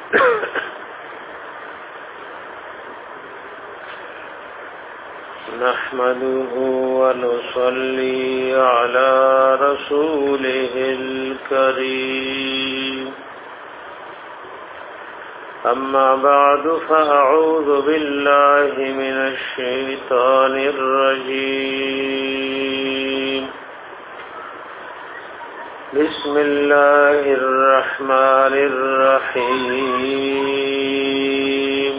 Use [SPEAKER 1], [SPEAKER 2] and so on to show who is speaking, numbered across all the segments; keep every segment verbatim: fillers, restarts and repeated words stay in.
[SPEAKER 1] نحمده ونصلي على رسوله الكريم أما بعد فأعوذ بالله من الشيطان الرجيم بسم الله الرحمن الرحيم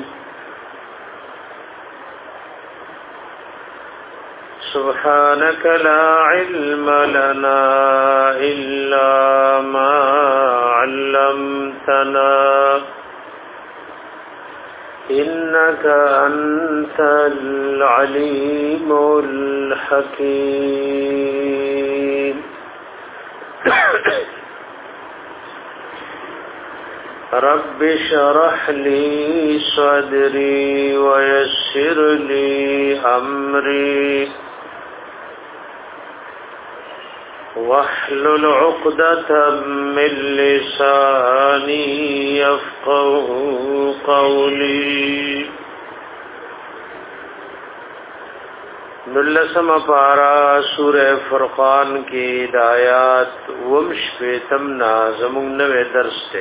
[SPEAKER 1] سبحانك لا علم لنا إلا ما علمتنا إنك أنت العليم الحكيم رب اشرح لي صدري ويسر لي أمري واحلل عقدة من لساني يفقه قولي نلسم پارا سورہ فرقان کی ہدایات ومش پیتم نازمون نوے درس تے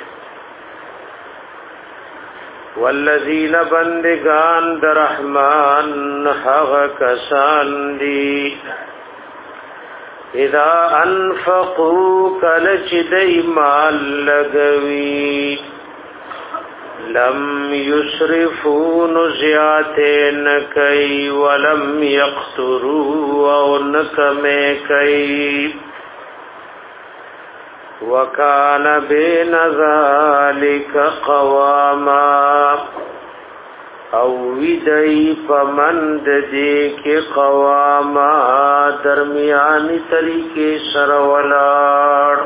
[SPEAKER 1] والذین بندگان درحمان حق کسان دی اذا انفقوا کلچ دی مال لگوی لم یسرفوا نزیاتین کئی ولم یقتروا ونکمے کئی وکان بین ذالک قواما او ویدئی پمند دیکھ قواما درمیانی طریقے سرولار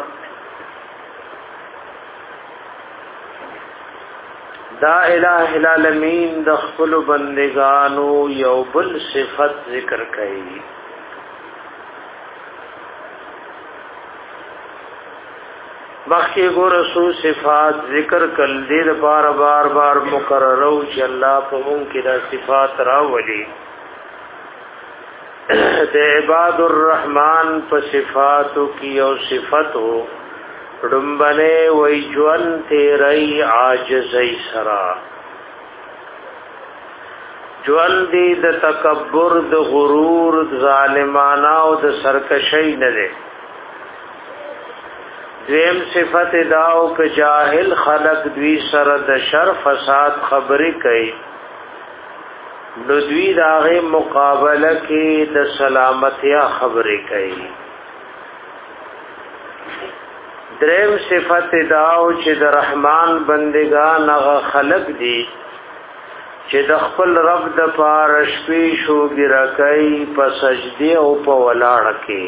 [SPEAKER 1] دا الہ العالمین د خپل بندگانو یو بل صفت ذکر کړي مخکې ګور رسول صفات ذکر کړل دې بار بار بار مکرر او چې الله په مونږ کې دا صفات راولي د عباد الرحمن په صفاتو کې او صفاتو رمبنے وی جوان تیرئی عاجزی سرا جوان دی د تکبر د غرور ظالمانہ او د سرکشی نده دویم صفت داو که جاہل خلق دوی سر د شر فساد خبری کئی نو دوی داغه مقابله کی د سلامتیا خبری کئی دریم صفت داو چې د رحمان بندگان هغه خلق دي چې د خپل رب د پاره شپې شو ګرکای په سجدي او په ولاړ کې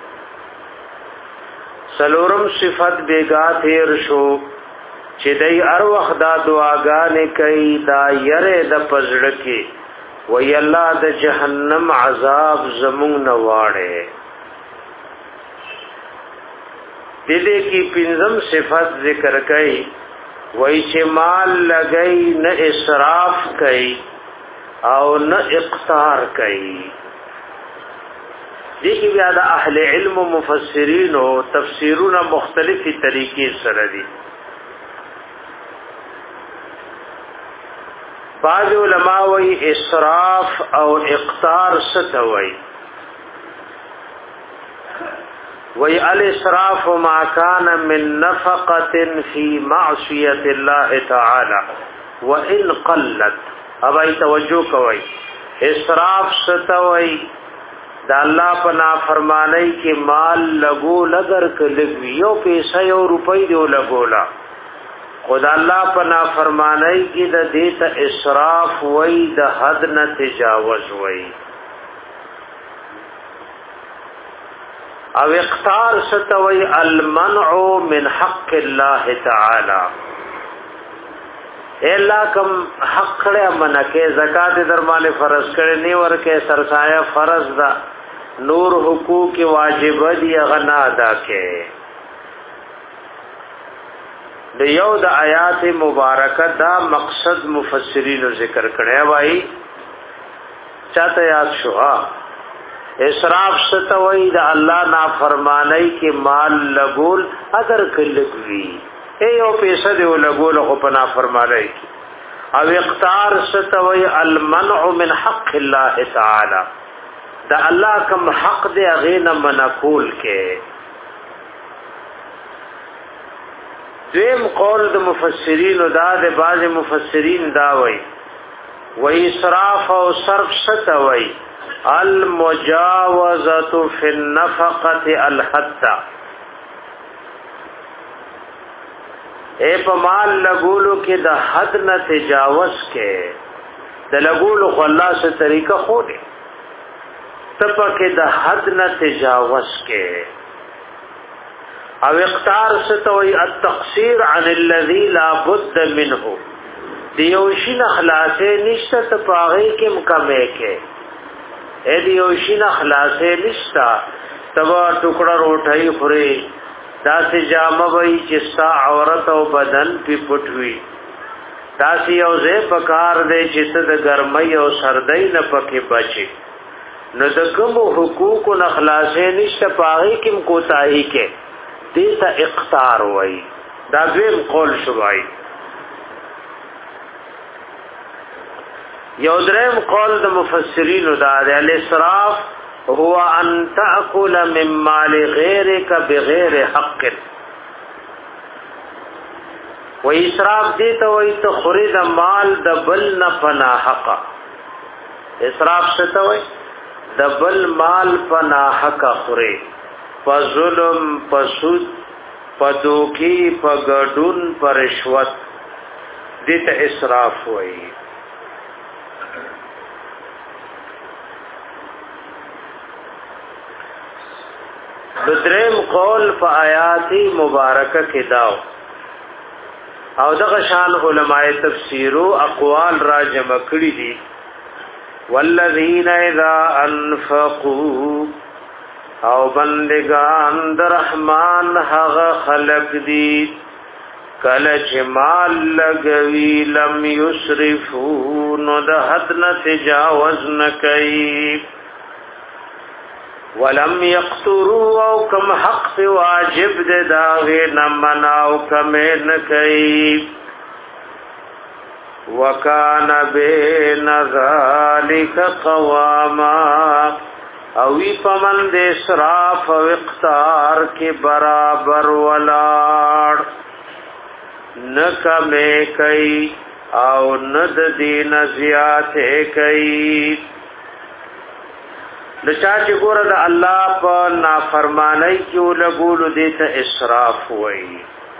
[SPEAKER 1] سلورم صفت بیگا تیر شو چې دای هر وخت دا دعاګانې کوي دا یره د پزړه کې وی الله د جهنم عذاب زمون نه واړي دې کی پنځم صفت ذکر کړي وای چې مال لګئی نه اسراف کړي او نه اقتار کړي دې کی بیا د اهل علم او مفسرین او تفسیرونه مختلفي طریقې سره دي بعض علماء وای اسراف او اقتار څه وای وی الاسراف ما كان من نفقة في معصية الله تعالى وإن قلت ابای توجه کوي اسراف ستوي دا الله پنا فرمانای کی مال لګو لګر کلګوي یو پیسې یو روپۍ دی لګولا خدا الله پنا فرمانای کی د دې ته اسراف وای د حد نه تجاوز وای او اقتار ستوي المنع من حق الله تعالى الا کم حق کړه منکه زکات درمانه فرض کړي نی ورکه سرسایه فرض دا نور حقوق واجب دي غنا ادا کړي د یو د آیات مبارکه دا مقصد مفسرین ذکر کړی وای چاته یاد شو اسراف ستوي د الله نافرمانی کې مال لګول اگر کلګوي ای او پیسې دی لګول خو په نافرمانی کې او اقتار ستوي المنع من حق الله تعالی دا الله کوم حق دی هغه نه منقول کې دیم قول د مفسرین او دا د بعض مفسرین دا وای و اسراف او صرف ستوي المجاوزه فی النفقه الحد اے په مال لګولو کې د حد نه تجاوز کې د لګولو خو الله سره طریقه خو دی تپ کې د حد نه تجاوز کې او اقتار ستوي التقصير عن الذي لا بد منه دیوشین خلاصې نشته ته پاغې کې مکمه کې اې دیوشین خلاصې نشته تبا ټوکړه روټي خوري داسې جامه وای چې ستا عورت او بدن په پټوي داسې یو ځای پکار دی چې ته د ګرمۍ او سردۍ نه پکې بچي نو د کوم حقوق او خلاصې نشته پاغې کې کوتاهي کې دې ته اقتار وای دا دویم قول شوای یو دریم قول د مفسرین دا د الاسراف هو ان تاكل من مال غيرك بغیر حق و اسراف دې ته وای ته خوري د مال د بل نه پنا حق اسراف څه ته وای د بل مال پنا حق خوري په ظلم په سود په دوکي په ګډون په رشوت دې ته اسراف وای دریم قول په آیات مبارکه کې داو او دغه شان علماء تفسیر او اقوال را جمع کړی دي والذین اذا انفقوا او بندگان در رحمان هغه خلق دي کله چې مال لګوي لم یسرفوا نو د حد نه تجاوز نه کوي ولم يقتروا او کم حق پی واجب دے داغے نمناو کمین کئی وکان بین ذالک قواما اوی پمن دے اسراف و اقتار کے برابر ولاڑ نکمے کئی او ند دین زیادے کئی لچا چې ګوره د الله په نافرمانی کې ولګول دي ته اسراف وایي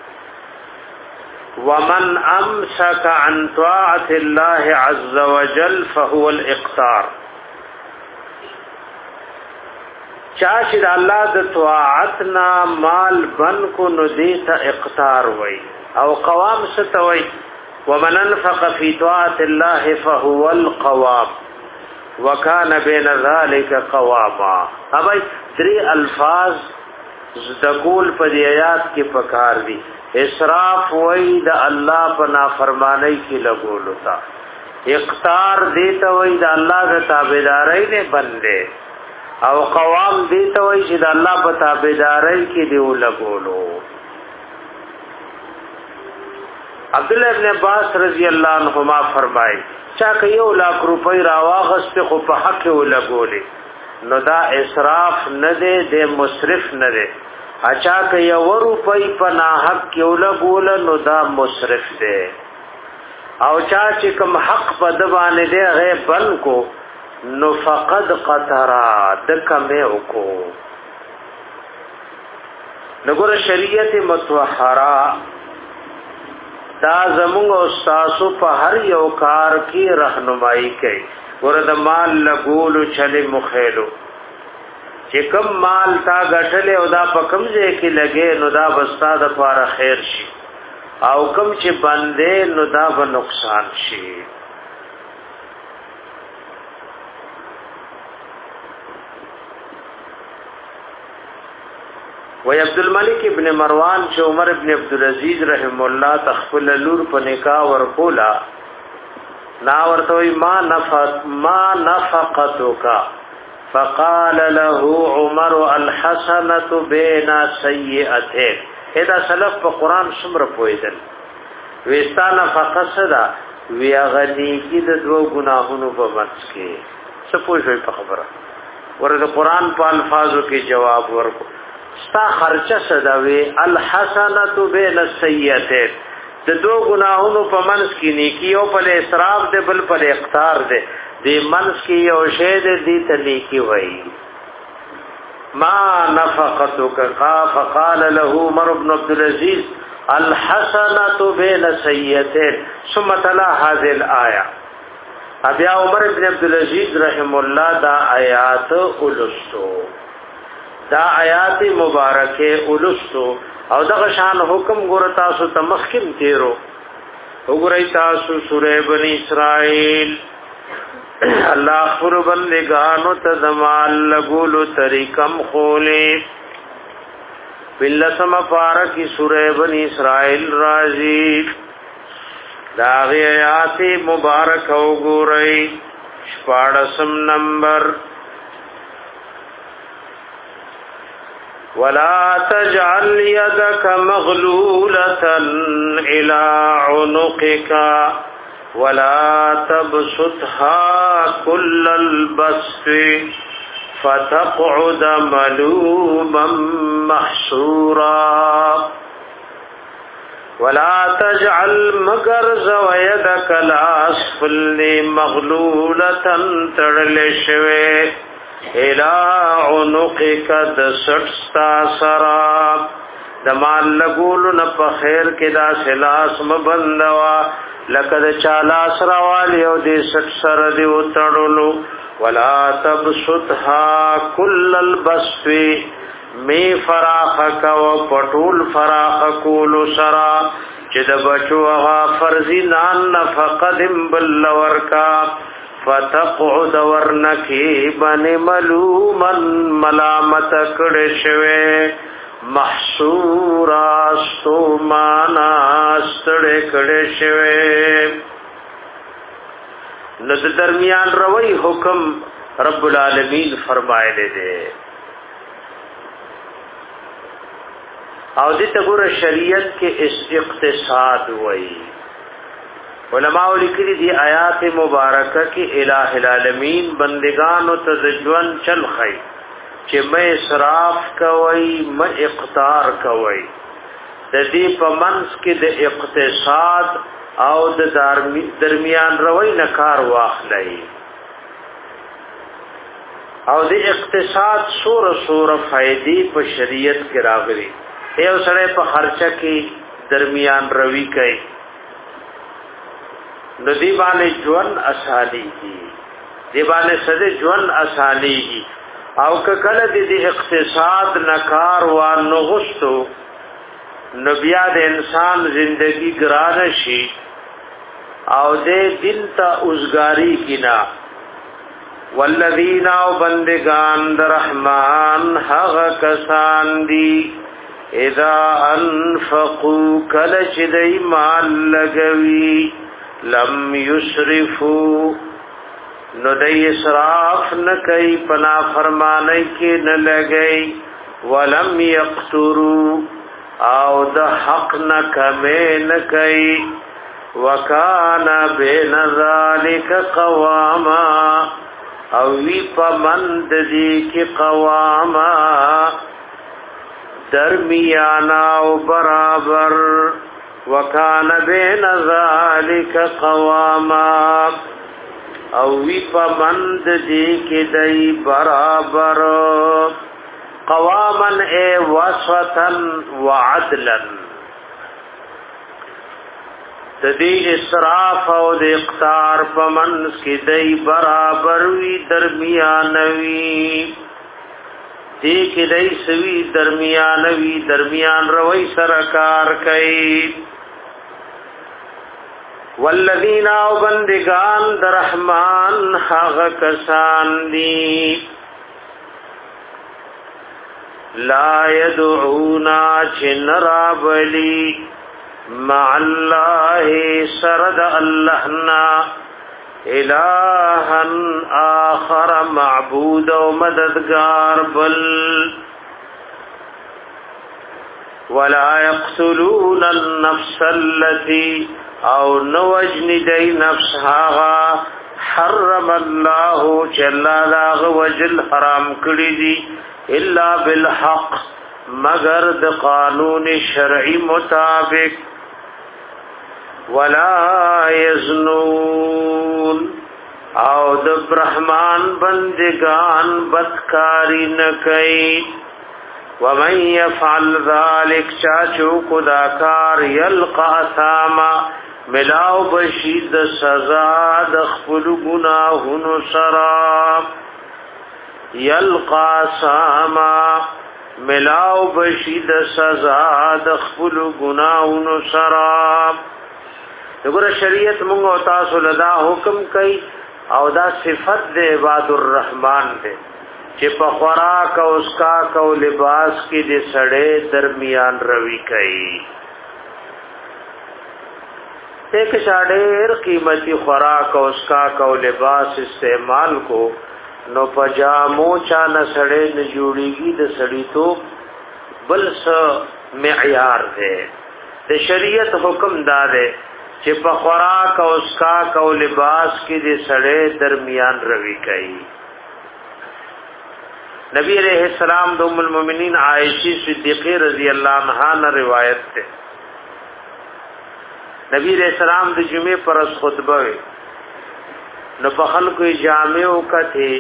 [SPEAKER 1] ومن امسك عن طاعه الله عز وجل فهو الاقتار چا چې د الله د طاعت نه مال بن کو نو دي ته اقتار وایي او قوام ستوي ومن انفق في طاعه الله فهو القوام وکان بین ذالک قواما ابای درې الفاظ ذکول په دې آیات کې پکار دي اسراف وای د الله په نافرمانی کې لګول تا اقتار دې ته وای د الله د تابعداري نه بندې او قوام دې ته وای چې د الله په تابعداري کې دی لګولو عبد الله ابن عباس رضی الله عنهما فرمایي چا که یو لاک روپۍ راواغست خو په حق ولګولې نو دا اسراف نه دی د مسرف نه دی اچا که یو روپۍ په ناحق کې ولګول نو دا مسرف دی او چا چې کوم حق په د باندې دی هغه بن کو نو فقد قطرا د کمه وکړو نګور شریعت متطهره دا زمونږ استادو په هر یو کار کې راهنمایي کوي ورته مال لګول چلے مخېلو چې کم مال تا غټلې او دا په کم ځای کې لګې نو دا بستا د لپاره خیر شي او کم چې باندې نو دا به نقصان شي و عبد الملک ابن مروان چې عمر ابن عبدالعزیز رحم الله تخفل لور په نکاح ورکولا نا ورتوي ما نفقت ما نفقتك فقال له عمر الحسنه بين سيئتين. ادا سلف په قران څومره پوهیدل وستانه فقصدا ویا غنی کی د دوه گناهونو په منځ کې څه پوښوي په خبره ورته قران په الفاظو کې جواب ورکو ستا خرچه صداوي الحسنه بين السيئتين د دوه گناهونو په منځ کې نیکی او په اسراف ده بل په اقتار ده د منځ کې یو شی ده دې ته نیکی وایي. ما نفقتك فقال له عمر بن عبد العزيز الحسنه بين سيئتين ثم تلا هذه الايه. ابي عمر بن عبد العزيز رحم الله دا آیات اولستو دا آیات مبارکه اولستو او دغه شان حکم ګور تاسو تمخکم تیرو وګورئ تاسو سورې بنی اسرائیل الله خور بندگانو تدمال لگولو طریقم خولے بلسم پارکی سورہ بنی اسرائیل رازی داغی آیات مبارک ہو گو رئی شپاڑسم نمبر وَلَا تَجْعَلْ يَدَكَ مَغْلُولَةً إِلَىٰ عُنُقِكَ ولا تبسطها كل البسط فتقعد ملوما محسورا ولا تجعل مغرز ويدك الاسفل مغلولة ترلشوه الى عنقك دسٹستا سرا دمال لگولو نپا خیر کدا سلاس مبندوا لقد چالا سروالی او دی سٹ سر دی اتڑلو ولا تبسطها كل البسط می فراخک و پټول فراخ کولو سرا چې د بچو هغه فرضی نان نفقدم بل ورکا فتقعد ورنکی بن ملومن ملامت کړه شوه محصورا استومانا ستڑے کڑے شوے. ند درمیان روی حکم رب العالمین فرمائے لے دے او دیتا گورا شریعت کے اس اقتصاد ہوئی. علماء لکلی دی آیات مبارکہ کی الہ العالمین بندگانو تدجون چل خی چې مې اسراف کوي مې اقتار کوي د دې په منځ کې د اقتصاد او د درمیان روي نه کار واخلي او د اقتصاد سور سور فائدې په شریعت کې راغلي. یو سره په خرچه کې درمیان روي کوي د دې باندې ژوند اساني دي دې باندې سده ژوند اساني دي او کله دې اقتصاد نکار و نغستو نبیا د انسان زندگی ګران شي او دې دل ته اوسګاری کینا والذین او بندگان در رحمان هغه کسان دي اذا انفقوا کله چې دې مال لګوي لم یسرفوا نو دای اسراف نه کوي پنا فرمانه کې نه لګي ولم یقتروا او د حق نه کمه نه کوي وکانا بین ذالک قواما او وی پمند دی کې قواما درمیانا او برابر وکانا بین ذالک قواما او وی پمند دی کی دی برابر قوامن اے وسطن وعدلا تدی اسراف او د اقتار پمند کی دی برابر وی درمیانوی دی کی دی سوی درمیانوی درمیان روی سرکار کئی والذین او بندگان در رحمان حق کسان دی لا يدعونا چنرا بلی مع الله سرد اللہنا الہا آخر معبود و مددگار بل ولا يقتلون النفس التي او نوجن دی نفس هاغا حرم الله جلا لاغ وجل حرام کړی دی الا بالحق مگر د قانون شرعی مطابق ولا یزنون او د برحمان بندگان بدکاری نکئی ومن یفعل ذلك چاچو کداکار یلقا اثاما ملاو بشید سزا دخپل گناہن سرا یلقا ساما ملاو بشید سزا دخپل گناہن سرا دغه شریعت موږ او تاسو لدا حکم کوي او دا صفت د عباد الرحمن ده چې په خوراک او اسکا کو لباس کې د سړې درمیان روي کوي ایک شاډیر قیمتي خوراک او اسکا کو لباس استعمال کو نو پجامو چا نه سړې نه جوړيږي د سړی تو بل څه معیار ده د شریعت حکم دار چې په خوراک او اسکا کو لباس کې د سړې درمیان روي کوي نبی علیہ السلام د ام المؤمنین عائشہ صدیقہ رضی اللہ عنہا نے روایت ہے نبی علیہ السلام د جمعې پر خطبه نو په خلکو جامع وکته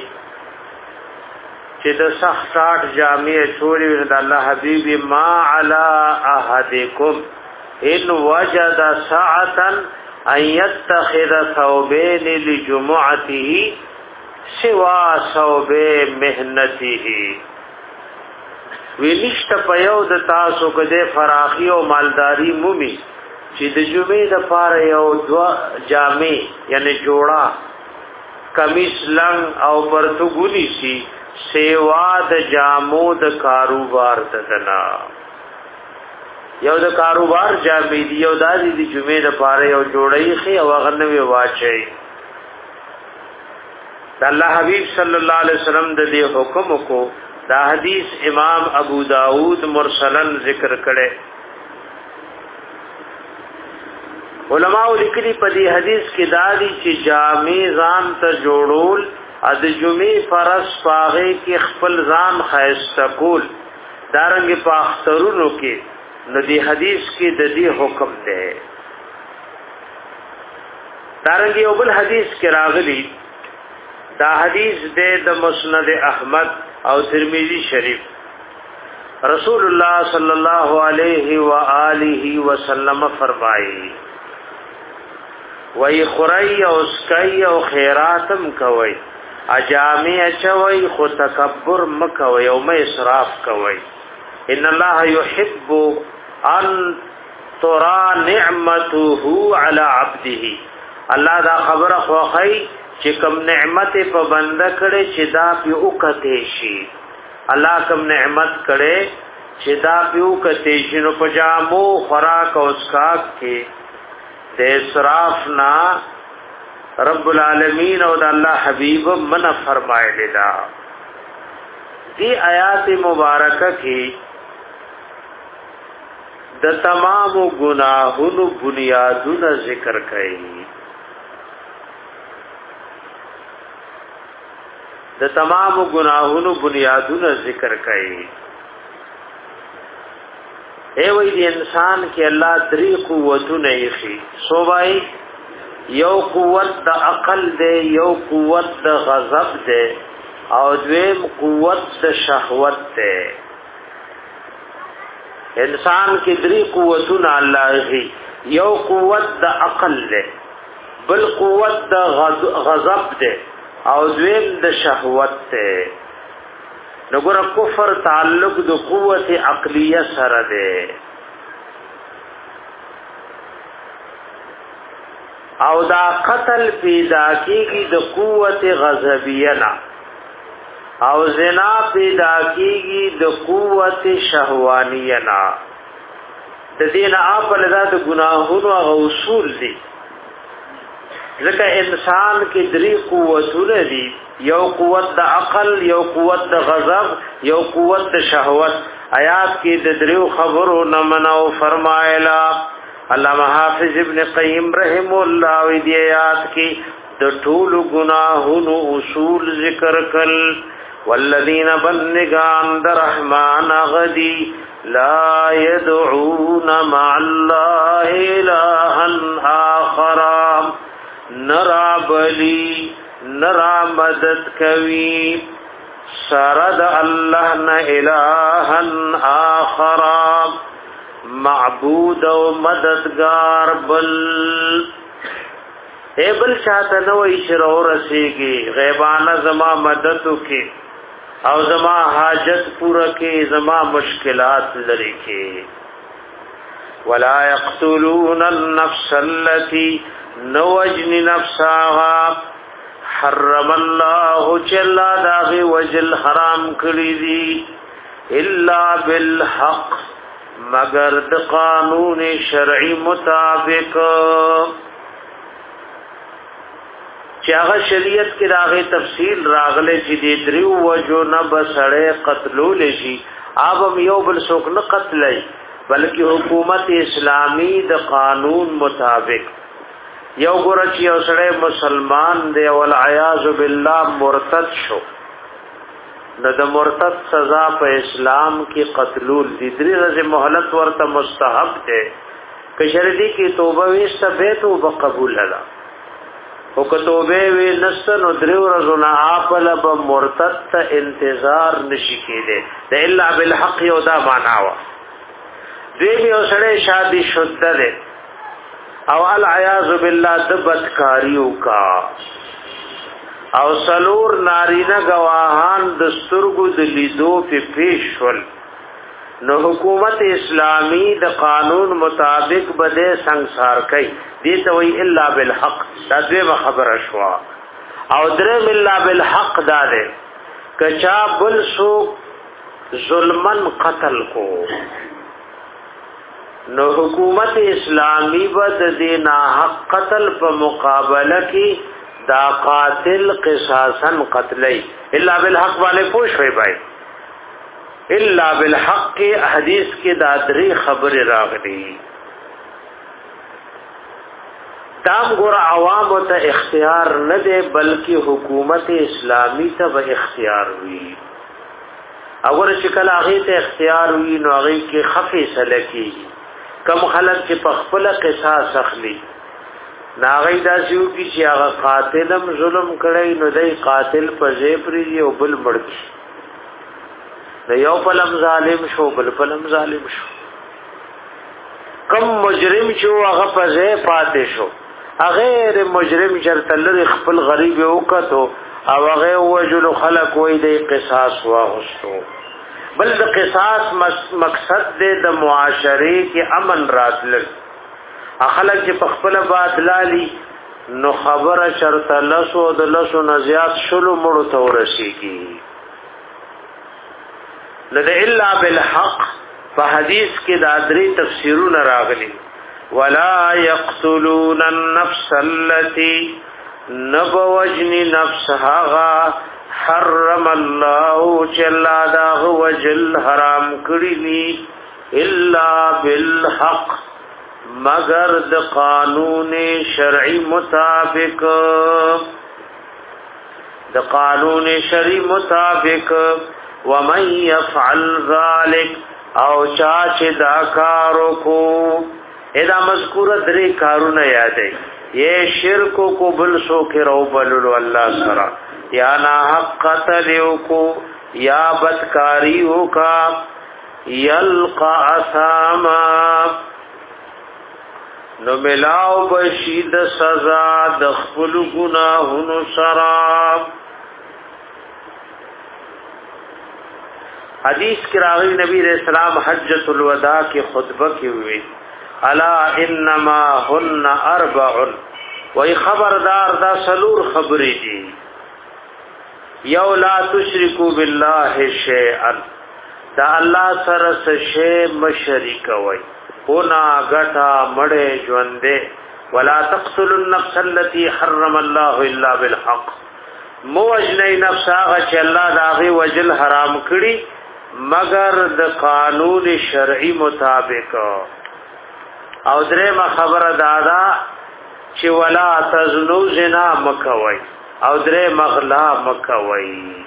[SPEAKER 1] چې د سخت ساټ جامع چوری د الله حبیب ما علی احدکم ان وجد ساعتا ان يتخذ ثوبين لجمعته سوا ثوب مهنته وینشت پيو د تاسو کده فراخي او مالداري مومي چې د جمعې د پاره یو دوا جامع یعنی جوړا کمیس لنګ او پرتګونی شي سیوا د جامو د کاروبار تدنا یو د کاروبار جامع دی یو د دې جمعې د پاره یو جوړی خي او غنوي واچي دا الله حبیب صلی الله علیه وسلم د دې حکم کو دا حدیث امام ابو داود مرسلن ذکر کړي علماء لیکلي په دې حدیث کې دا دي چې جامع ځان ته جوړول د جمعې فرض پاغه کې خپل ځان خیسته کول دارنګ په اخترونو کې نو دې حدیث کې د دې حکم ده دارنګ یو بل حدیث کې راغلي دا حدیث دے د مسند احمد او ترمذی شریف رسول اللہ صلی اللہ علیہ وآلہ وسلم فرمائی وی خرائی او سکائی او خیراتم کوئی اجامع چوئی خو تکبر مکوئی او میں اسراف کوئی ان اللہ یحب ان ترا نعمته علی عبده اللہ دا خبر خوخی چې کوم نعمت په بنده کړي چې دا په وکته شي الله کوم نعمت کړي چې دا په وکته شي نو پجامو خوراک او اسکاک کې د اسراف نا رب العالمین او د الله حبیب من فرمایلی دا دی آیات مبارکه کې د تمام گناهونو بنیادونه ذکر کړي د تمام گناہونو بنیادونه ذکر کړي اے وې د انسان کې الله درې قوتونه یې صوبای یو قوت د عقل دی یو قوت د غضب دی او دویم قوت د شهوت دی انسان کې درې قوتونه الله یې یو قوت د عقل دی بل قوت د غضب دی او دویم د شهوت ته نګور کفر تعلق د قوت عقلیه سره ده او دا قتل پیدا کیږي د قوت غضبیه نه او زنا پیدا کیږي د قوت شهوانیه نه د دین اپل ذات گناهونو او اصول دي ځکه انسان کې درې قوتونه دي یو قوت د عقل یو قوت د غضب یو قوت د شهوت آیات کې د دریو خبرو نه منو فرمایلا علامه حافظ ابن قیم رحم الله وی دی آیات کې د ټول گناهونو اصول ذکر کړل والذین بلغان الرحمن غدی لا يدعون مع الله إلها آخر نرا بلی نرا مدد کوي سرد الله نه الها آخر معبود او مددگار بل اے بل شاته نو اشرو رسیږي غیبانه زما مدد وکي او زما حاجت پورا کې زما مشکلات لري کې ولا يقتلون النفس التي نوجن نفسها حرم الله جل داغي وجل حرام کړی دي الا بالحق مگر د قانون شرعي مطابق چې هغه شریعت کې راغې تفصیل راغله چې د دریو وجو نه بسړې قتلول شي اوب یو بل څوک نه قتلای بلکې حکومت اسلامی د قانون مطابق یو ګور چې یو سړی مسلمان دی ول عیاذ بالله مرتد شو نو د مرتد سزا په اسلام کې قتلول دي درې ورځې مهلت ورته مستحب ده که شرعي کې توبه وسته به توبه قبول ده او که توبه وی نست نو درې ورځې نه خپل به مرتد ته انتظار نشي کېده د الا بالحق یو دا معنا وا دې یو سړی شادي شوده ده او العیاذ بالله د بدکاریو کا او سلور نارینه گواهان د سترګو د لیدو په پیښول نو حکومت اسلامی د قانون مطابق بده ਸੰسار کوي دې ته وی الا بالحق دا دغه خبره شو او درې الا بالحق دا ده کچا بل سو ظلمن قتل کو نو حکومت اسلامی بد دینا حق قتل په مقابله کې دا قاتل قصاصا قتلی الا بالحق والے پوښ وی بھائی الا بالحق حدیث کې دا درې خبر راغلي تام ګور عوام ته اختیار نه دی بلکې حکومت اسلامی ته به اختیار وي اگر چې کله هغه ته اختیار وي نو هغه کې خفي سلکی کم خلق چې په خپل قصاص اخلي ناغی دا سیو کی چې هغه قاتلم ظلم کړی نو دای قاتل په زیپری یو بل مړ نو یو پلم ظالم شو بل پلم ظالم شو کم مجرم شو هغه په ځای پاتې شو غیر مجرم چرته لري خپل غریب وکړو او هغه وجل خلق وې د قصاص واغستو بل د قصاص مقصد د معاشره کې امن راتل اخلق چې په خپل بادلالي نو خبره شرط لسو د لسو نزيات شلو مړو ته ورسیږي لذ الا بالحق په حدیث کې دا درې تفسیرونه راغلي ولا يقتلون النفس التي نبوجن نفسها حرم الله جل دا وجل حرام کړی دي الا بالحق مگر د قانون شرعي مطابق د قانون شرعي مطابق ومن يفعل ذلك او چا چې دا کارو کو ادا مذکور درې کارونه یادې یہ شرک کو بل سو کې رو بللو الله سره یا نا حق قتلو کو یا بدکاریو کا یلقا اساما نو ملاو بشید سزا د خپل گناهونو سره حدیث کی راوی نبی علیہ السلام حجۃ الوداع کی خطبہ کی ہوئی الا انما هن اربع وای خبردار دا سلور خبرې دي یو لا تشرکو بالله شیئا دا الله سره څه شی مشرک وای اونا غټا مړې ژوندې ولا تقتلوا النفس التي حرم الله الا بالحق موجنی نفس هغه چې الله داغه وجل حرام کړي مگر د قانون شرعي مطابق او درېمه خبره دادا چې ولا تزنو زنا مکوي او درې مغلا مکوي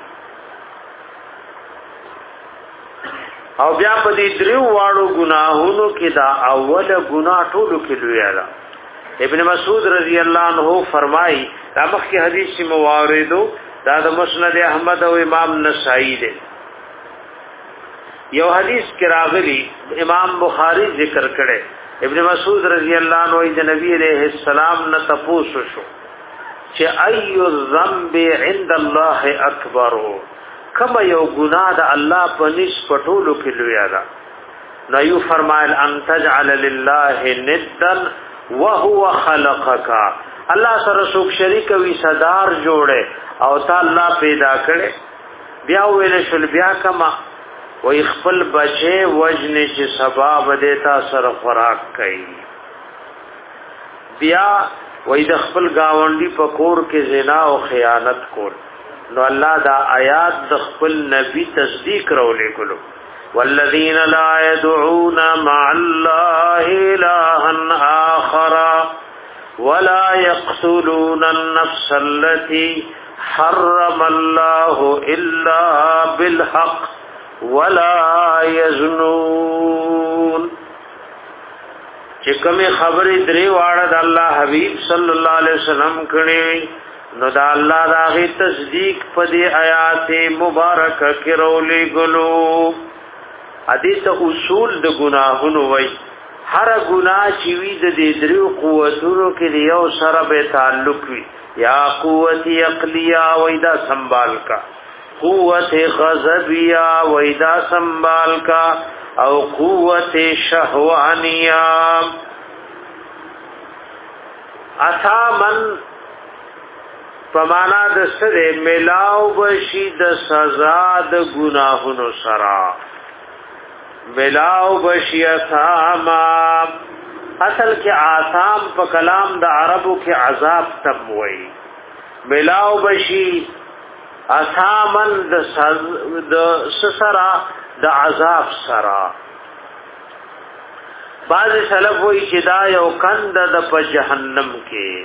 [SPEAKER 1] او بیا په دې درو واړو ګناهونو کې دا اوله ګناه ټولو کې لوی اله ابن مسعود رضی الله عنه فرمایي دا مخکې حدیث چې مواردو دا د مسند احمد او امام نسائی دی یو حدیث کې راغلی امام بخاری ذکر کړي ابن مسعود رضی الله عنه د نبی علیہ السلام نه تپوسو شو چې ای الذنب عند الله اکبر کما یو ګناه د الله په نس پټولو کې لوی ده نو یو فرمایل ان تجعل لله ندا وهو خلقك الله سره څوک شریک وي صدر جوړه او تعالی پیدا کړي بیا ویل شل بیا کما وای خپل بچي وجنه چې سبب دیتا سره خوراک کوي بیا وای د خپل گاونډي په کور کې زنا او خیانت کول نو الله دا آیات د خپل نبی تصدیق راولې کولو والذین لا يدعون مع الله إلها آخر ولا يقتلون النفس التي حرم الله إلا بالحق ولا يزنون چې کومه خبرې درې واړه د الله حبيب صلی الله علیه وسلم کړي نو دا الله دا غي تصدیق په دې آیات مبارکه کې رولې ګلو حدیث اصول د ګناهونو وای هر ګناه چې وی د دې درو قوتونو کې یو سره به تعلق وي یا قوت عقلیه وېدا سنبال کا قوت غضبیہ وېدا سنبال کا او قوت شهوانیہ اثامن پمانا د سره ملاو بشي د سزا د ګناهونو سرا ملاو بشي اثاما اصل کې آثام په کلام د عربو کې عذاب تم وای ملاو بشي اثامن د د سسرا د عذاب سرا بعض سلف وی چې دا یو کند د په جهنم کې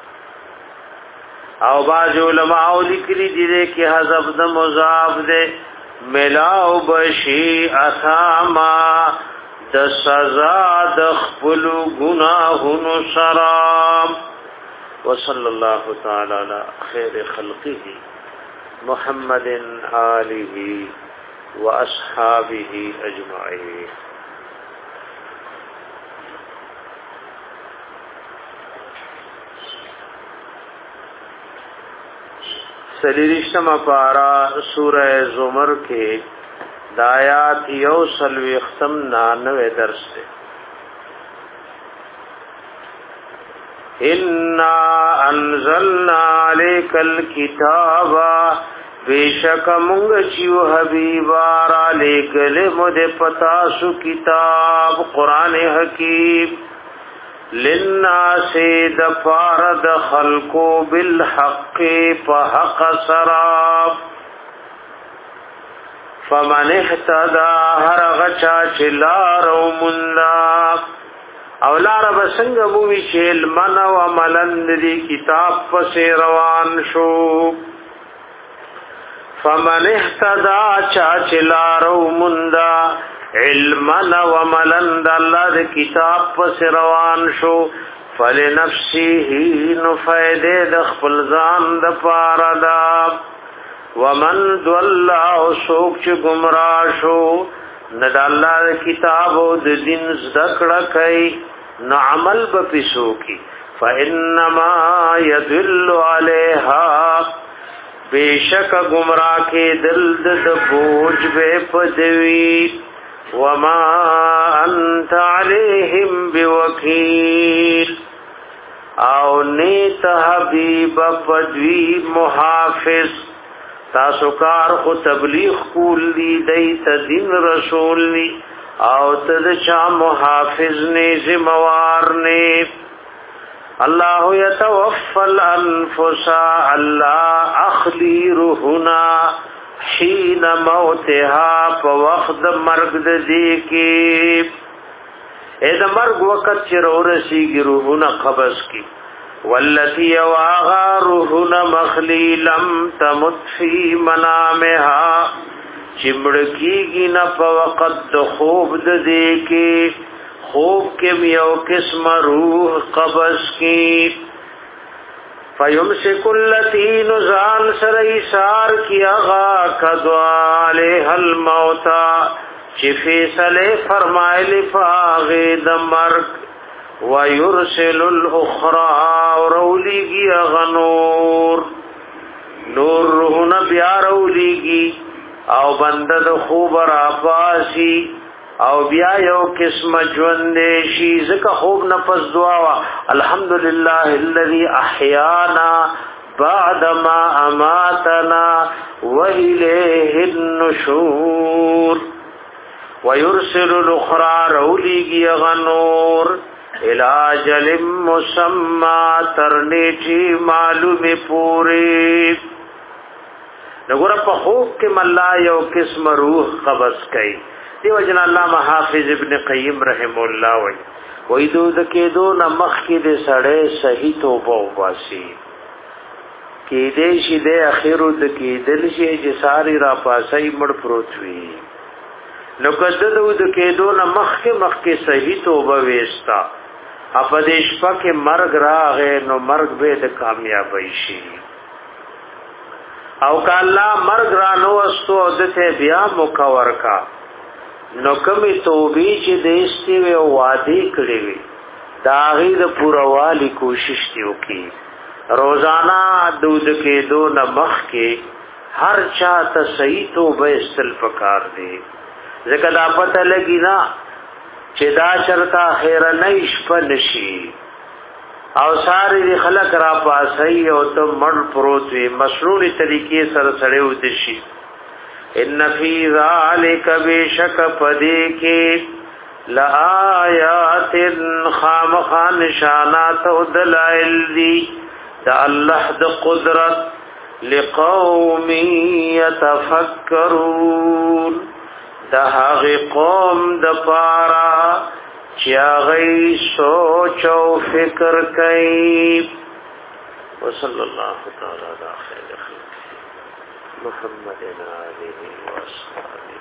[SPEAKER 1] او بعض علماء لیکلي دي چې حذف د مضاف ده ملاو بشي اثاما د سزا د خپل گناهونو سرا وصلی الله تعالی علی خیر خلقه محمد آله واصحابه اجمعین سلیرشتم پارا سورہ زمر کے دایات یو سلوی ختم نانوے درس دے انا انزلنا علیک الکتاب بیشک منگ چیو حبیبارا لیکل مد پتاسو کتاب قرآن حکیم للناس دفار د خلقو بالحق فحق سراب فمن اهتدى هر غچا چلارو مندا او لار بسنگ موی چیل من و ملند دی کتاب پس روان شو فمن اهتدى چا چلارو مندا علمنا وملند الله د کتاب پس روان شو فلنفسه نفیده د خپل ځان د پاره دا ومن ضل او سوک چې گمراه شو نه د الله د کتاب او د دین ذکر کوي نو عمل به پسو کی فانما يدل عليها بیشک گمراه کې دل د بوج به پدوی وما انت عليهم بوکیل او نیت حبیب پدوی محافظ تاسو کار خو تبلیغ کول دی دیت دین رسول نی او تد چا محافظ نی ذموار نی اللہ یتوفى الانفس اللہ اخلی روحنا حین موتها پا وقت مرگ دی کی اے دا مرگ وقت چر ورسی گی روحنا قبض کی والتی واغا روحنا مخلی لم تمت فی منامها چمڑکی گی نا پا وقت خوب دی کی خوب کے میو قسم روح قبض کی فیمسک اللتی نزان سر ایسار کی اغا کدوالیہ الموتا چی فیصلے فرمائل فاغی دمرک ویرسل الاخرى رولیگی اغا نور نور روحنا بیا رولیگی او بندد خوب را پاسی او بیا یو قسم ژوند شي زکه خوب نفس دعا الحمدلله الذي احيانا بعد ما اماتنا واليه النشور ويرسل الاخرى رولیگی غنور الى جل مسمى ترنیٹی معلوم پوری نګور په خوب کې ملا یو قسم روح قبض کړي دیو جن علامہ حافظ ابن قیم رحم الله وی وی دو د کېدو نمخ کې د سړې صحیح توبه واسي کې دې شي د اخیرو د کې دل شي چې ساری را پاسای مړ پروت وي نو کده دو د کېدو نمخ کې مخ کې صحیح توبه وېستا اپدیش پکې مرګ راغې نو مرګ به د کامیابی شي او کالا مرګ را نو استو دته بیا مکور کا نو کمی توبی چې دیستی وی او وادی کړی وی دا غي د پوروالی کوشش دیو کی روزانہ دود کې دو نمخ کې هر چا ته صحیح توبه استل پکار دی ځکه دا پته لګی نا چې دا چرتا خیر نه شپه نشي او ساری خلق را پاسي او ته مړ پروت وي مسروري طریقې سره سره ودی شي ان فی ذالک بشک پدیک لآیات خامخان نشانات و دلائل دی دا اللہ دا قدرت لقوم یتفکرون دا حق قوم دا پارا چیا غی سوچ و فکر کئی وصلی اللہ تعالی علی خیر خلق محمد آله وصحبه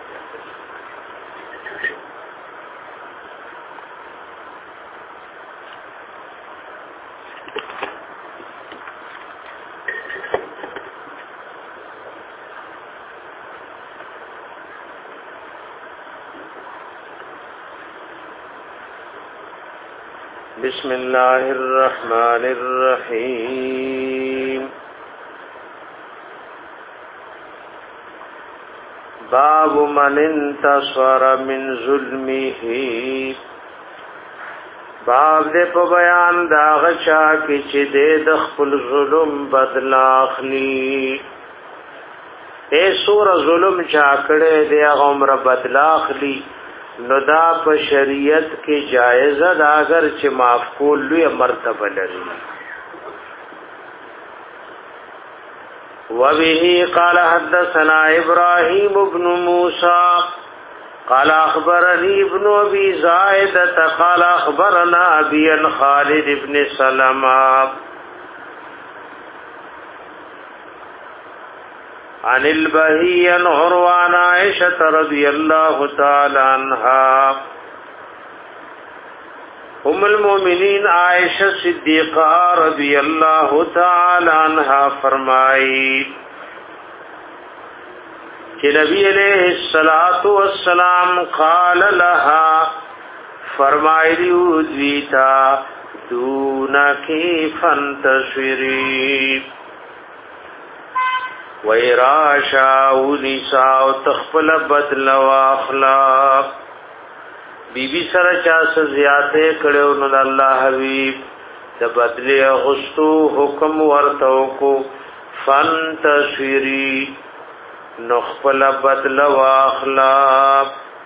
[SPEAKER 1] بسم الله الرحمن الرحيم باب من انتصر من ظلمه باب دې په بیان دا غچا کې چې دې د خپل ظلم بدلا اخلي اے سور ظلم چا کړه دې هغه عمر بدلا اخلي نو دا په شریعت کې جایز ده اگر چې معاف کول لوی مرتبه لري وبه قال حدثنا ابراهيم بن موسى قال اخبرني ابن ابي زائدة قال اخبرنا ابي خالد بن سلمة عن البهي عن عروان عائشة رضي الله تعالى عنها ام المؤمنین عائشہ صدیقہ رضی اللہ تعالی عنہا فرمائی کہ نبی علیہ الصلوۃ والسلام قال لها فرمائی دیتا دونکی فانتصری ویراشا ونساء تخفل بدل و اخلاق بی بی سره چا زیاته کړو نو الله حبیب د بدلی غستو حکم ورته کو فانتصری نخفل بدل واخلاق.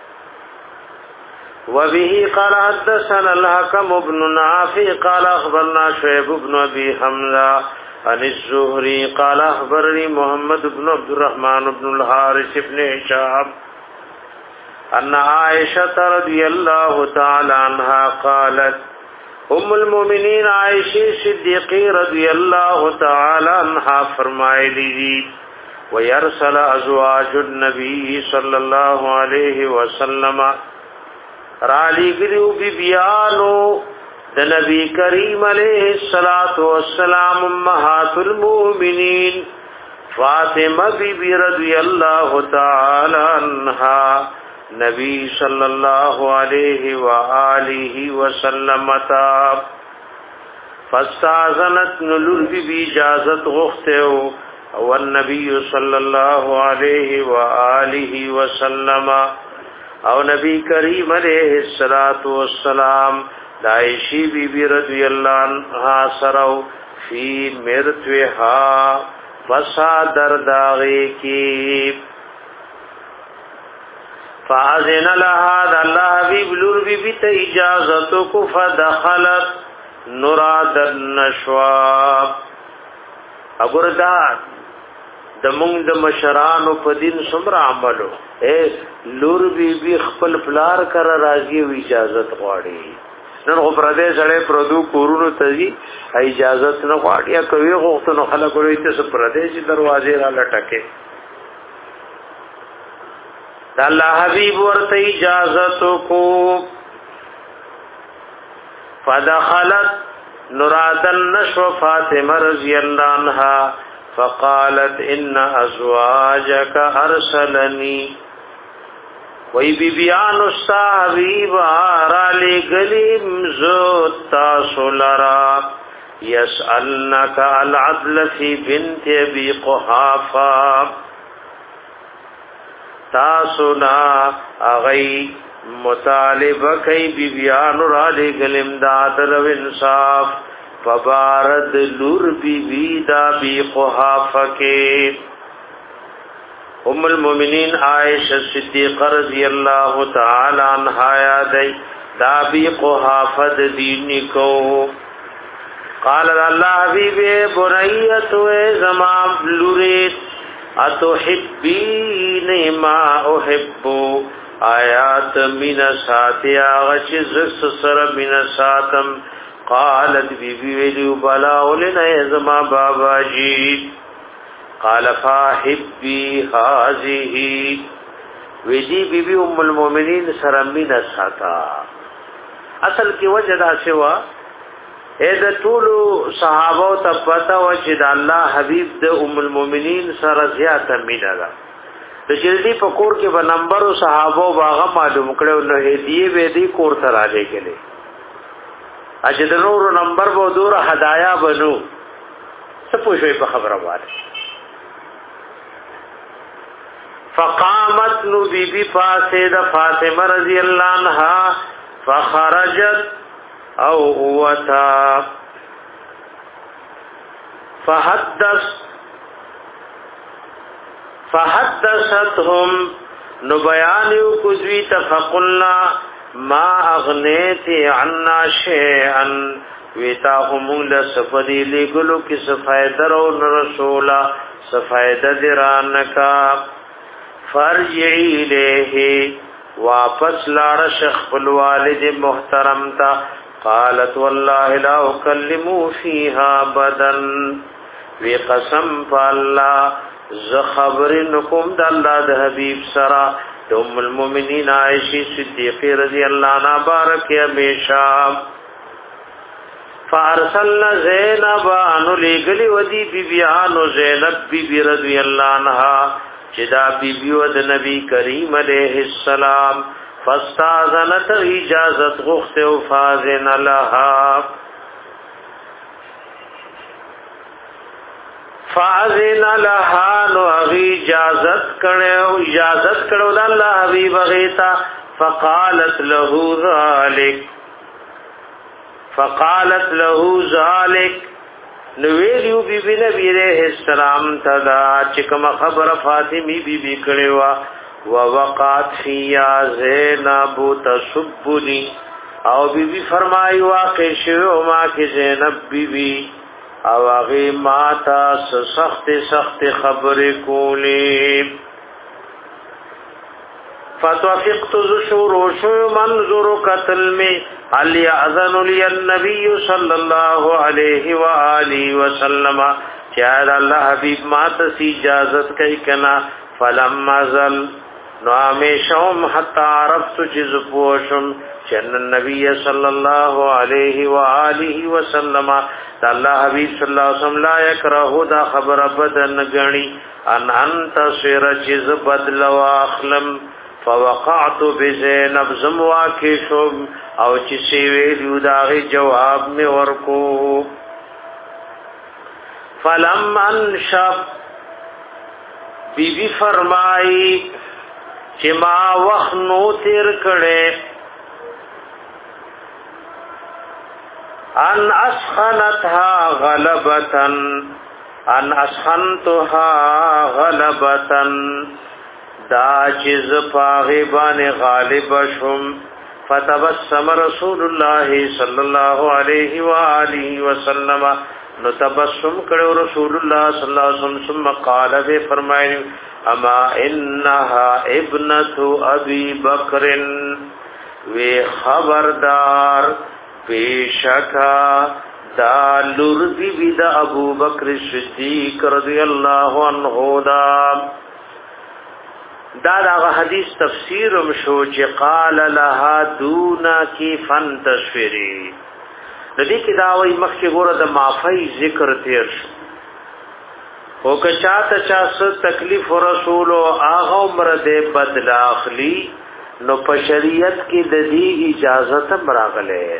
[SPEAKER 1] وبه قال حدثنا الحكم بن نافع قال اخبرنا شعيب بن ابي حمزه عن الزهري قال اخبرني محمد بن عبد الرحمن بن الحارث بن هشام ان عائشه رضي الله تعالى عنها قالت ام المؤمنین عائشہ صدیقہ رضی اللہ تعالی عنہا فرمائلی دی ويرسل ازواج النبي صلى الله عليه وسلم رالی گریو بی بیانو د نبی کریم علیہ الصلوۃ والسلام امہات المؤمنین فاطمہ بی بی رضی اللہ تعالی عنہا نبی صلی اللہ علیہ وآلہ وسلم تا فاستاذنت نلول بی بی اجازت غختیو والنبی صلی اللہ علیہ وآلہ وسلم او نبی کریم علیہ الصلوۃ والسلام دایشی بی بی رضی اللہ عنہا سرو فی مرتوہا فسا درداغی کی فاذن لها اللہ حبیب لور بی بی تا اجازتو کو فدخلت نراد النشواب. اگرداد دمونگ د مشرانو په دین سمرا عملو اے لور بی بی خپل پلار کر راضی و اجازت غواړي. نن خو پردې سره پردو کورونو ته اجازت نه غواړي یا کوي غوښتنه خلک وایي چې پردې چې دروازې را لټکه الله حبیب ورته اجازت کو فدخلت نراد النشو فاطمه رضی الله عنها فقالت ان ازواجك ارسلني وی بی بیان الصحابی علی گلیم زوتا سولرا یسألنک العدل فی بنت ابی قحافا تاسونا اغی مطالبہ کئی بی بیان علی گلیم دادر و انصاف فبارد لور بی بی دا بی قحافا کے. ام المؤمنین عائشہ صدیقہ رضی اللہ تعالی عنہا یادی دا بی قحافت دینی کو قال اللہ حبیب بنیت و زمان لورید اتحبین ما احبو آیات من ساتی آغچ زس سر من ساتم قالت بی بی ویلیو بلاو لنا زمان بابا جی قال فاحبی هذه ویدی بی بی ام المؤمنین سرمین ساتا. اصل کی وجہ دا سوا اے دا طولو صحابو تا پتا وچی دا اللہ حبیب دا ام المؤمنین سر زیادہ مینا دا دا جلدی پا کور کے با نمبر صحابو باغا معلوم کڑے انہو ہدیے بیدی کور ترا لے گلے اجد نور نمبر با دور ہدایا بنو سپوشوی پا خبر والے فقامت نو بی بی پاسید فاطمہ رضی اللہ عنہا فخرجت او اوتا فحدث فحدثتهم نو بیانیو کزوی تفقلنا ما اغنیتی عنا شیئن ویتا همون لسفدی لگلو کی سفیدر و رسولا سفیدر درانکا فرجعی لیہی واپس لاڑ شخ الوالد محترم تا قالت واللہ لا اکلمو فیہا بدن وی قسم پا اللہ زخبرنکم دا اللہ دا حبیب سرا دا ام المومنین عائشی صدیقی رضی اللہ عنہ بارک امیشا فارسلنا زینب آنو لگلی ودی بی بی آنو زینب بی بی رضی اللہ عنہ چدا بی بیو د نبی کریم علیہ السلام فاستاذنت اجازت غخت و فاذن لها فاذن لها نو اغی اجازت کڑو اجازت کڑو دا اللہ حبیب غیتا فقالت له ذالک فقالت له ذالک نو ویلو بی بی نبی علیہ السلام تدا چکم خبر فاطمی بی بی کړي وا ووقات فیا زینب تسبنی او بی بی فرمایي واقع شو ما کې زینب بی بی او هغه ماتا سخت سخت خبرې کولې فتوفقت ذشور شو منظر قتل میں علی اذن لی النبی صلی اللہ علیہ وآلہ وسلم چاہد اللہ حبیب مات سی اجازت کئی کنا فلم ازل نوامیشم حتی عرفت چیز پوشم چن النبی صلی اللہ علیہ وآلہ وسلم اللہ حبیب صلی اللہ علیہ وسلم لا یکرہو دا خبر بدن گنی ان انتصر چیز بدل و اخلم فوقعت بزینب زمواکشم او چی سیویلیو داغی جواب میں ورکو فلم انشب بی بی فرمائی چی ما وخنو تیر کڑے ان اسخنتها غلبتن ان اسخنتها غلبتن دا چیز پاغبان غالب شم فتبسم رسول اللہ صلی اللہ علیہ وآلہ وسلم نتبسم کرو رسول اللہ صلی اللہ علیہ وسلم ثم قال بے فرمائن اما انہا ابنت ابی بکر وی خبردار پیشکا دا لردی بید ابو بکر صدیق رضی اللہ عنہ دا دا دا حدیث تفسیر مشو چې قال لها دونا کی فانتشری ندی کی دا وی مخکې ګوره د معافی ذکر تیر شو او که چاته چا څه تکلیف رسول او هغه عمر دې بدل اخلي نو په شریعت کې د دې اجازه مراغله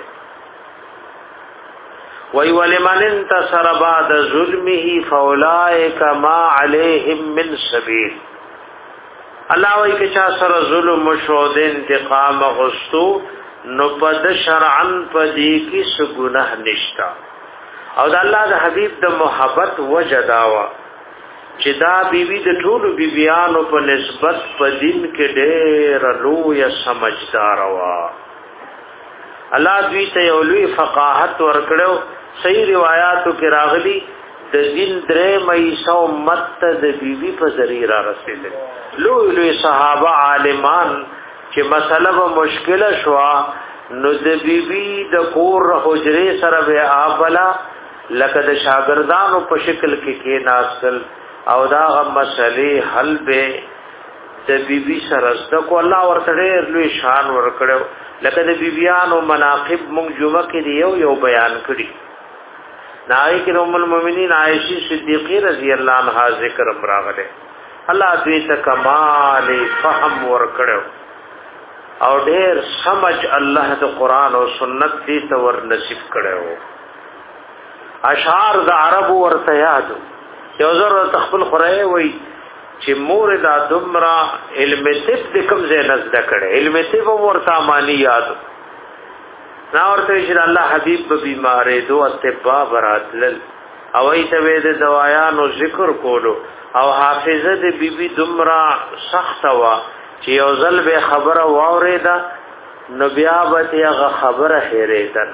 [SPEAKER 1] وی ولمن انتصر بعد ظلمه فاولئک ما علیهم من سبیل الله وی که چا سره ظلم شو د انتقام غستو نو پد شرعن پدی کی س گناہ نشتا او د الله د حبیب د محبت وجداوا چې دا بیبي د ټولو بیبيانو په نسبت په دین کې ډېر لوی سمجھدار وا الله دوی ته یو لوی فقاهت ورکړو صحیح روایتو کې راغلي د دین درې مېسو مت د بیبي په ذریعہ را رسیدل لوی لوی صحابه عالمان چې مسله به مشکله شو نو د بیبي د کور حجره سره به آبلا لکه د شاګردانو په شکل کې کې ناسل او دا غ مسلې حل به د بیبي سره د کو الله ورته لوی شان ورکړو لکه د بیبيانو مناقب مونږ جمعه کې یو یو بیان کړی نای کې ام المؤمنین عائشہ صدیقہ رضی اللہ عنہا ذکر امراغله الله دوی ته کمال فهم ورکړو او ډېر سمج الله د قران او سنت دې ته ور نصیب کړو اشعار د عرب ورته یاد یو زر تخفل خړای وای چې مور د دمرا علم طب د کوم ځای نزد کړي علم طب ورته مانی یاد نا ورته چې الله حبيب به بیمارې دو اتبا براتل او ایته د دوايانو ذکر کولو او حافظه د بیبي دمرا سخت وا چې یو ځل به خبره واورېدا نو بیا به هغه خبره هېرېده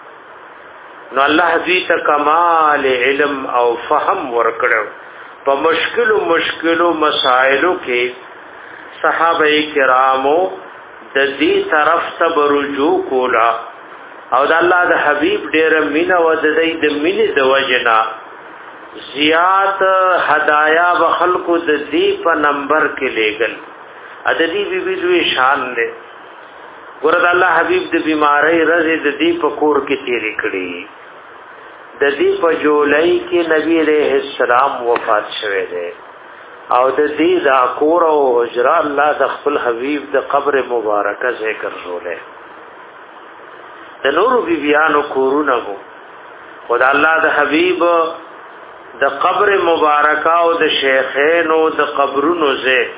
[SPEAKER 1] نو الله دې ته کمال علم او فهم ورکړو په مشکل مشکل مسائلو کې صحابه کرامو د دې طرف ته رجوع کولا او د الله د حبيب ډېر مینا و د دې د مینې د وجنا زیات هدايا و خلقو د دې په نمبر کې لېګل ا د دې بیبي دوی شان له ګور د الله حبيب د بیماری رزه د دې په کور کې تیری کړی د دې په جولای کې نبی عليه السلام وفات شوه دی او د دې د کور او حجره الله د خپل حبيب د قبر مبارکه ذکر زوله د نور بیبیانو کورونه وو خدای الله د حبيب د قبر مبارکه او د شیخینو د قبرونو زه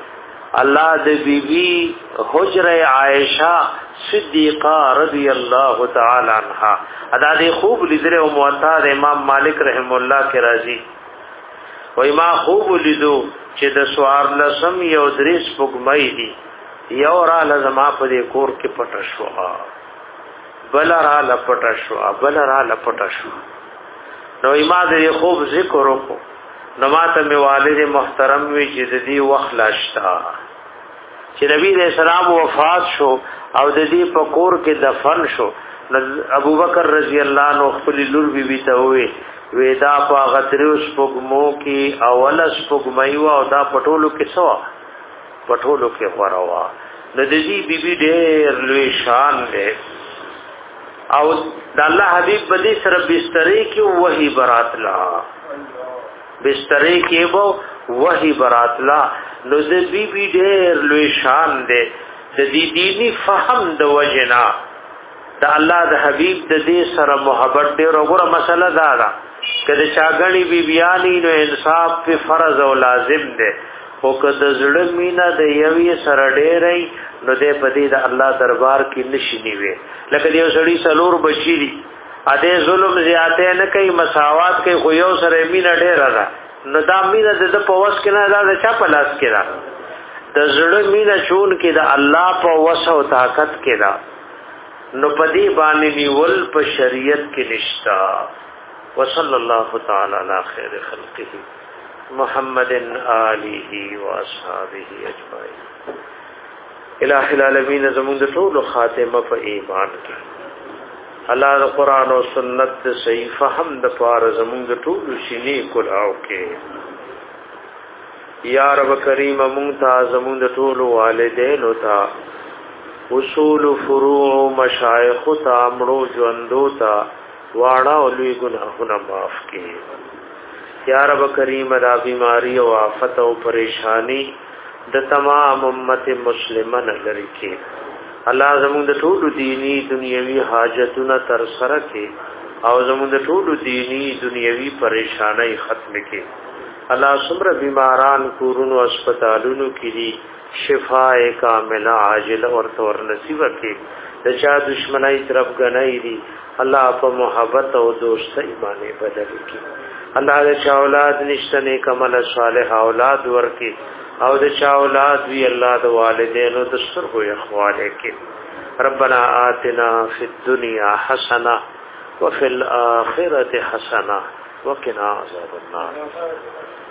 [SPEAKER 1] الله د بیبي حجره عائشه صدیقہ رضی الله تعالی عنها ادا دې خوب لیدره او موطا د امام مالک رحم الله کې راځي وای ما خوب لیدو چې د سوار لسم یو دریس پګمای دي یو را لزما په دې کور کې پټ شو بل را لپټ شو بل را لپټ شو نو ما دې خوب ذکر وکړو نو ماته می والد محترم وی چې د دې وخت لاشتا چې نبی رسول سلام وفات شو او د دې په کور کې دفن شو ابو بکر رضی الله عنه خپل لور بی بی ته وی ودا په غتریوس پګمو کې اول سپګمایو او دا پټولو کې سوا پټولو کې غواړوا د دې بی بی ډېر لوی شان ده او د الله حبیب بدی سره بسترې کې وਹੀ براتلا بسترې کې وو وਹੀ براتلا نو د بی بی ډېر لوی شان ده د دې دینی فهم د وجنا د الله د حبیب د دې سره محبت ډېر وګوره مسله دا ده کله چاګنی بی بیانی نو انصاف په فرض او لازم ده او کله زړه مینا د یوې سره ډېرای نو دې پدې د الله دربار کې نشي نیوي لکه یو سړی سلور بچی دي ا دې ظلم زیاته نه کوي مساوات کوي خو یو سره مینا ډېر ده نو دا مینا د په وس کې نه دا چا په لاس کې ده د زړه مینا چون کې د الله په وس او طاقت کې ده نو پدې باندې نیول په شریعت کې نشتا وصلی الله تعالی علی خیر خلقه محمد آله و اصحابہ اجمعین الہ العالمین زمون د ټول خاتمه په ایمان کې الله د قران او سنت د صحیح فهم د پاره زمون د ټول شینې کلاو کې یا رب کریم مونږ ته زمون د ټول والدین او تا اصول فروع مشایخ ته امرو ژوندو ته واړه او لوی ګناهونه معاف کړي یا رب کریم دا بیماری او آفت او پریشانی د تمام امت مسلمان لري کې الله زموږ د ټول دینی دنیوي حاجتونه تر سره کې او زموږ د ټول دینی دنیوي پریشانای ختم کې الله سمره بیماران کورونو هسپتالونو کې دي شفاء کامله عاجل اور تور نصیب کې د چا دشمنای طرف غنای دي الله په محبت او دوستۍ باندې بدل کړي الله د چا اولاد نشته نیک عمل صالح اولاد ورکړي او د چا اولاد وی الله د والدینو د سترګو اخواله کې ربنا آتنا فی الدنیا حسنه وفي الاخره حسنه وقنا عذاب النار